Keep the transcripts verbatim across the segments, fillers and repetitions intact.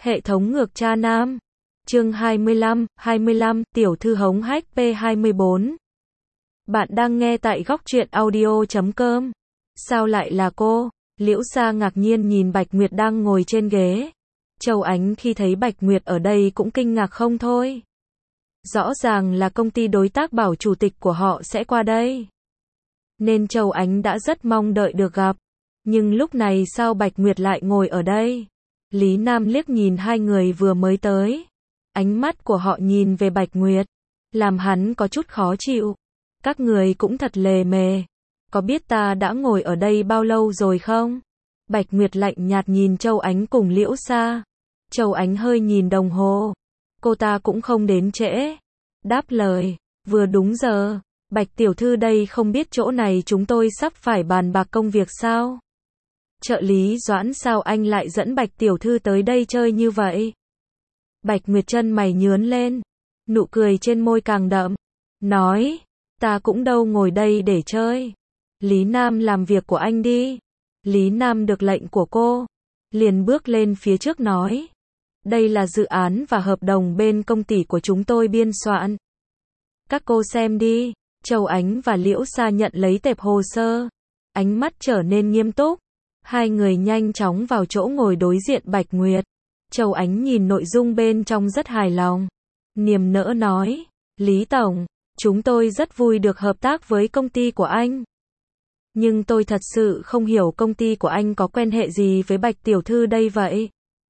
Hệ thống ngược cha nam. Chương hai mươi lăm, hai mươi lăm, tiểu thư hống hách P hai mươi bốn. Bạn đang nghe tại góc truyện audio chấm com. Sao lại là cô? Liễu Sa ngạc nhiên nhìn Bạch Nguyệt đang ngồi trên ghế. Châu Ánh khi thấy Bạch Nguyệt ở đây cũng kinh ngạc không thôi. Rõ ràng là công ty đối tác bảo chủ tịch của họ sẽ qua đây. Nên Châu Ánh đã rất mong đợi được gặp. Nhưng lúc này sao Bạch Nguyệt lại ngồi ở đây? Lý Nam liếc nhìn hai người vừa mới tới. Ánh mắt của họ nhìn về Bạch Nguyệt, làm hắn có chút khó chịu. Các người cũng thật lề mề. Có biết ta đã ngồi ở đây bao lâu rồi không? Bạch Nguyệt lạnh nhạt nhìn Châu Ánh cùng Liễu Sa. Châu Ánh hơi nhìn đồng hồ. Cô ta cũng không đến trễ. Đáp lời, vừa đúng giờ. Bạch tiểu thư đây không biết chỗ này chúng tôi sắp phải bàn bạc công việc sao? Trợ lý Doãn sao anh lại dẫn Bạch tiểu thư tới đây chơi như vậy? Bạch Nguyệt chân mày nhướng lên, nụ cười trên môi càng đậm, nói, ta cũng đâu ngồi đây để chơi. Lý Nam làm việc của anh đi. Lý Nam được lệnh của cô, liền bước lên phía trước nói, đây là dự án và hợp đồng bên công ty của chúng tôi biên soạn. Các cô xem đi. Châu Ánh và Liễu Sa nhận lấy tệp hồ sơ, ánh mắt trở nên nghiêm túc. Hai người nhanh chóng vào chỗ ngồi đối diện Bạch Nguyệt. Châu Ánh nhìn nội dung bên trong rất hài lòng. Niềm nở nói, Lý Tổng, chúng tôi rất vui được hợp tác với công ty của anh. Nhưng tôi thật sự không hiểu công ty của anh có quan hệ gì với Bạch tiểu thư đây vậy.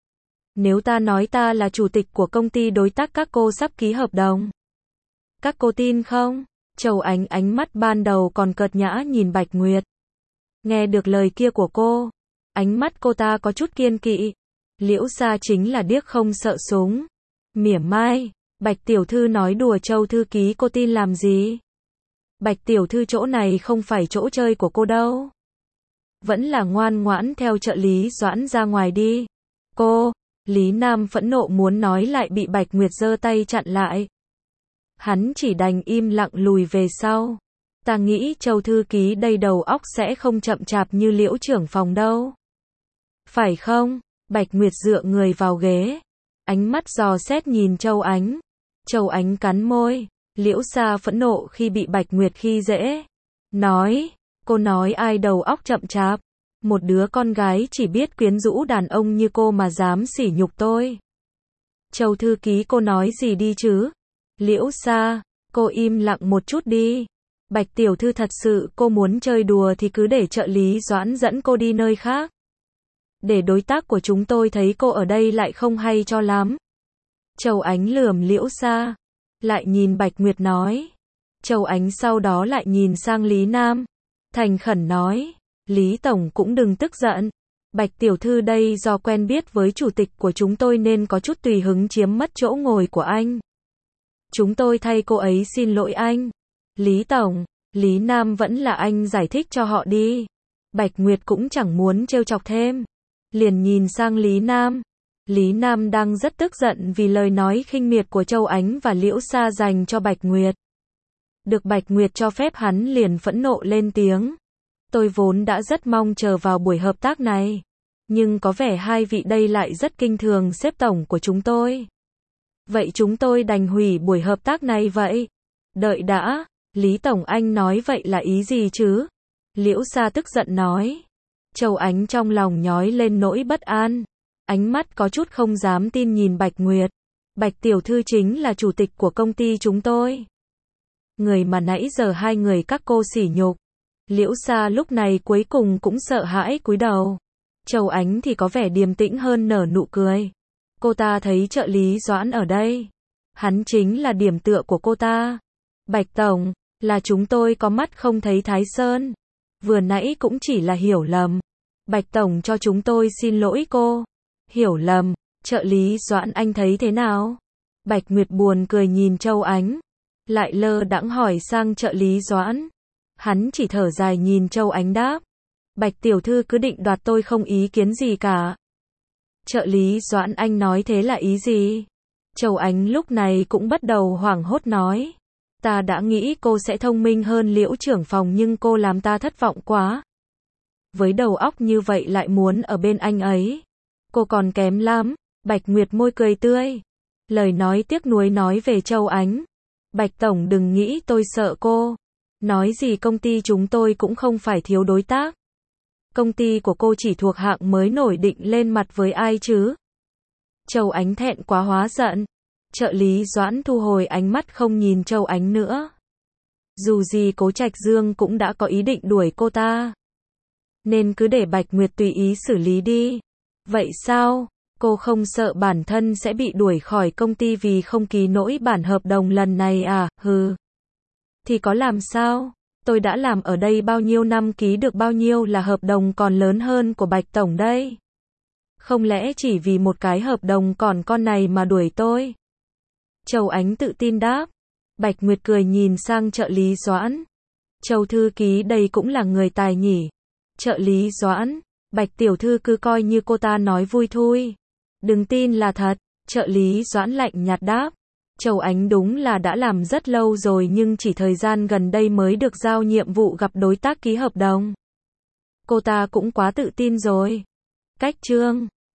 Nếu ta nói ta là chủ tịch của công ty đối tác các cô sắp ký hợp đồng, các cô tin không? Châu Ánh ánh mắt ban đầu còn cợt nhã nhìn Bạch Nguyệt. Nghe được lời kia của cô, ánh mắt cô ta có chút kiên kỵ. Liễu Sa chính là điếc không sợ súng. Mỉa mai, Bạch tiểu thư nói đùa Châu thư ký cô tin làm gì? Bạch tiểu thư chỗ này không phải chỗ chơi của cô đâu. Vẫn là ngoan ngoãn theo trợ lý Doãn ra ngoài đi. Cô, Lý Nam phẫn nộ muốn nói lại bị Bạch Nguyệt giơ tay chặn lại. Hắn chỉ đành im lặng lùi về sau. Ta nghĩ Châu thư ký đây đầu óc sẽ không chậm chạp như Liễu trưởng phòng đâu. Phải không? Bạch Nguyệt dựa người vào ghế, ánh mắt dò xét nhìn Châu Ánh. Châu Ánh cắn môi. Liễu Sa phẫn nộ khi bị Bạch Nguyệt khi dễ. Nói, cô nói ai đầu óc chậm chạp? Một đứa con gái chỉ biết quyến rũ đàn ông như cô mà dám sỉ nhục tôi. Châu thư ký cô nói gì đi chứ? Liễu Sa, cô im lặng một chút đi. Bạch tiểu thư thật sự cô muốn chơi đùa thì cứ để trợ lý Doãn dẫn cô đi nơi khác. Để đối tác của chúng tôi thấy cô ở đây lại không hay cho lắm. Châu Ánh lườm Liễu Sa, lại nhìn Bạch Nguyệt nói. Châu Ánh sau đó lại nhìn sang Lý Nam, thành khẩn nói, Lý Tổng cũng đừng tức giận. Bạch tiểu thư đây do quen biết với chủ tịch của chúng tôi nên có chút tùy hứng chiếm mất chỗ ngồi của anh. Chúng tôi thay cô ấy xin lỗi anh. Lý Tổng, Lý Nam vẫn là anh giải thích cho họ đi. Bạch Nguyệt cũng chẳng muốn trêu chọc thêm, liền nhìn sang Lý Nam. Lý Nam đang rất tức giận vì lời nói khinh miệt của Châu Ánh và Liễu Sa dành cho Bạch Nguyệt. Được Bạch Nguyệt cho phép hắn liền phẫn nộ lên tiếng. Tôi vốn đã rất mong chờ vào buổi hợp tác này. Nhưng có vẻ hai vị đây lại rất kinh thường sếp tổng của chúng tôi. Vậy chúng tôi đành hủy buổi hợp tác này vậy. Đợi đã, Lý Tổng anh nói vậy là ý gì chứ? Liễu Sa tức giận nói. Châu Ánh trong lòng nhói lên nỗi bất an. Ánh mắt có chút không dám tin nhìn Bạch Nguyệt. Bạch tiểu thư chính là chủ tịch của công ty chúng tôi. Người mà nãy giờ hai người các cô sỉ nhục. Liễu Sa lúc này cuối cùng cũng sợ hãi cúi đầu. Châu Ánh thì có vẻ điềm tĩnh hơn nở nụ cười. Cô ta thấy trợ lý Doãn ở đây. Hắn chính là điểm tựa của cô ta. Bạch Tổng, là chúng tôi có mắt không thấy Thái Sơn. Vừa nãy cũng chỉ là hiểu lầm. Bạch Tổng cho chúng tôi xin lỗi cô. Hiểu lầm, trợ lý Doãn anh thấy thế nào? Bạch Nguyệt buồn cười nhìn Châu Ánh, lại lơ đãng hỏi sang trợ lý Doãn. Hắn chỉ thở dài nhìn Châu Ánh đáp. Bạch tiểu thư cứ định đoạt tôi không ý kiến gì cả. Trợ lý Doãn anh nói thế là ý gì? Châu Ánh lúc này cũng bắt đầu hoảng hốt nói. Ta đã nghĩ cô sẽ thông minh hơn Liễu trưởng phòng nhưng cô làm ta thất vọng quá. Với đầu óc như vậy lại muốn ở bên anh ấy. Cô còn kém lắm. Bạch Nguyệt môi cười tươi. Lời nói tiếc nuối nói về Châu Ánh. Bạch Tổng đừng nghĩ tôi sợ cô. Nói gì công ty chúng tôi cũng không phải thiếu đối tác. Công ty của cô chỉ thuộc hạng mới nổi định lên mặt với ai chứ? Châu Ánh thẹn quá hóa giận. Trợ lý Doãn thu hồi ánh mắt không nhìn Châu Ánh nữa. Dù gì Cố Trạch Dương cũng đã có ý định đuổi cô ta. Nên cứ để Bạch Nguyệt tùy ý xử lý đi. Vậy sao? Cô không sợ bản thân sẽ bị đuổi khỏi công ty vì không ký nổi bản hợp đồng lần này à? Hừ. Thì có làm sao? Tôi đã làm ở đây bao nhiêu năm, ký được bao nhiêu là hợp đồng còn lớn hơn của Bạch Tổng đây. Không lẽ chỉ vì một cái hợp đồng còn con này mà đuổi tôi? Châu Ánh tự tin đáp. Bạch Nguyệt cười nhìn sang trợ lý Doãn. Châu thư ký đây cũng là người tài nhỉ. Trợ lý Doãn. Bạch tiểu thư cứ coi như cô ta nói vui thôi. Đừng tin là thật. Trợ lý Doãn lạnh nhạt đáp. Châu Ánh đúng là đã làm rất lâu rồi nhưng chỉ thời gian gần đây mới được giao nhiệm vụ gặp đối tác ký hợp đồng. Cô ta cũng quá tự tin rồi. Cách chương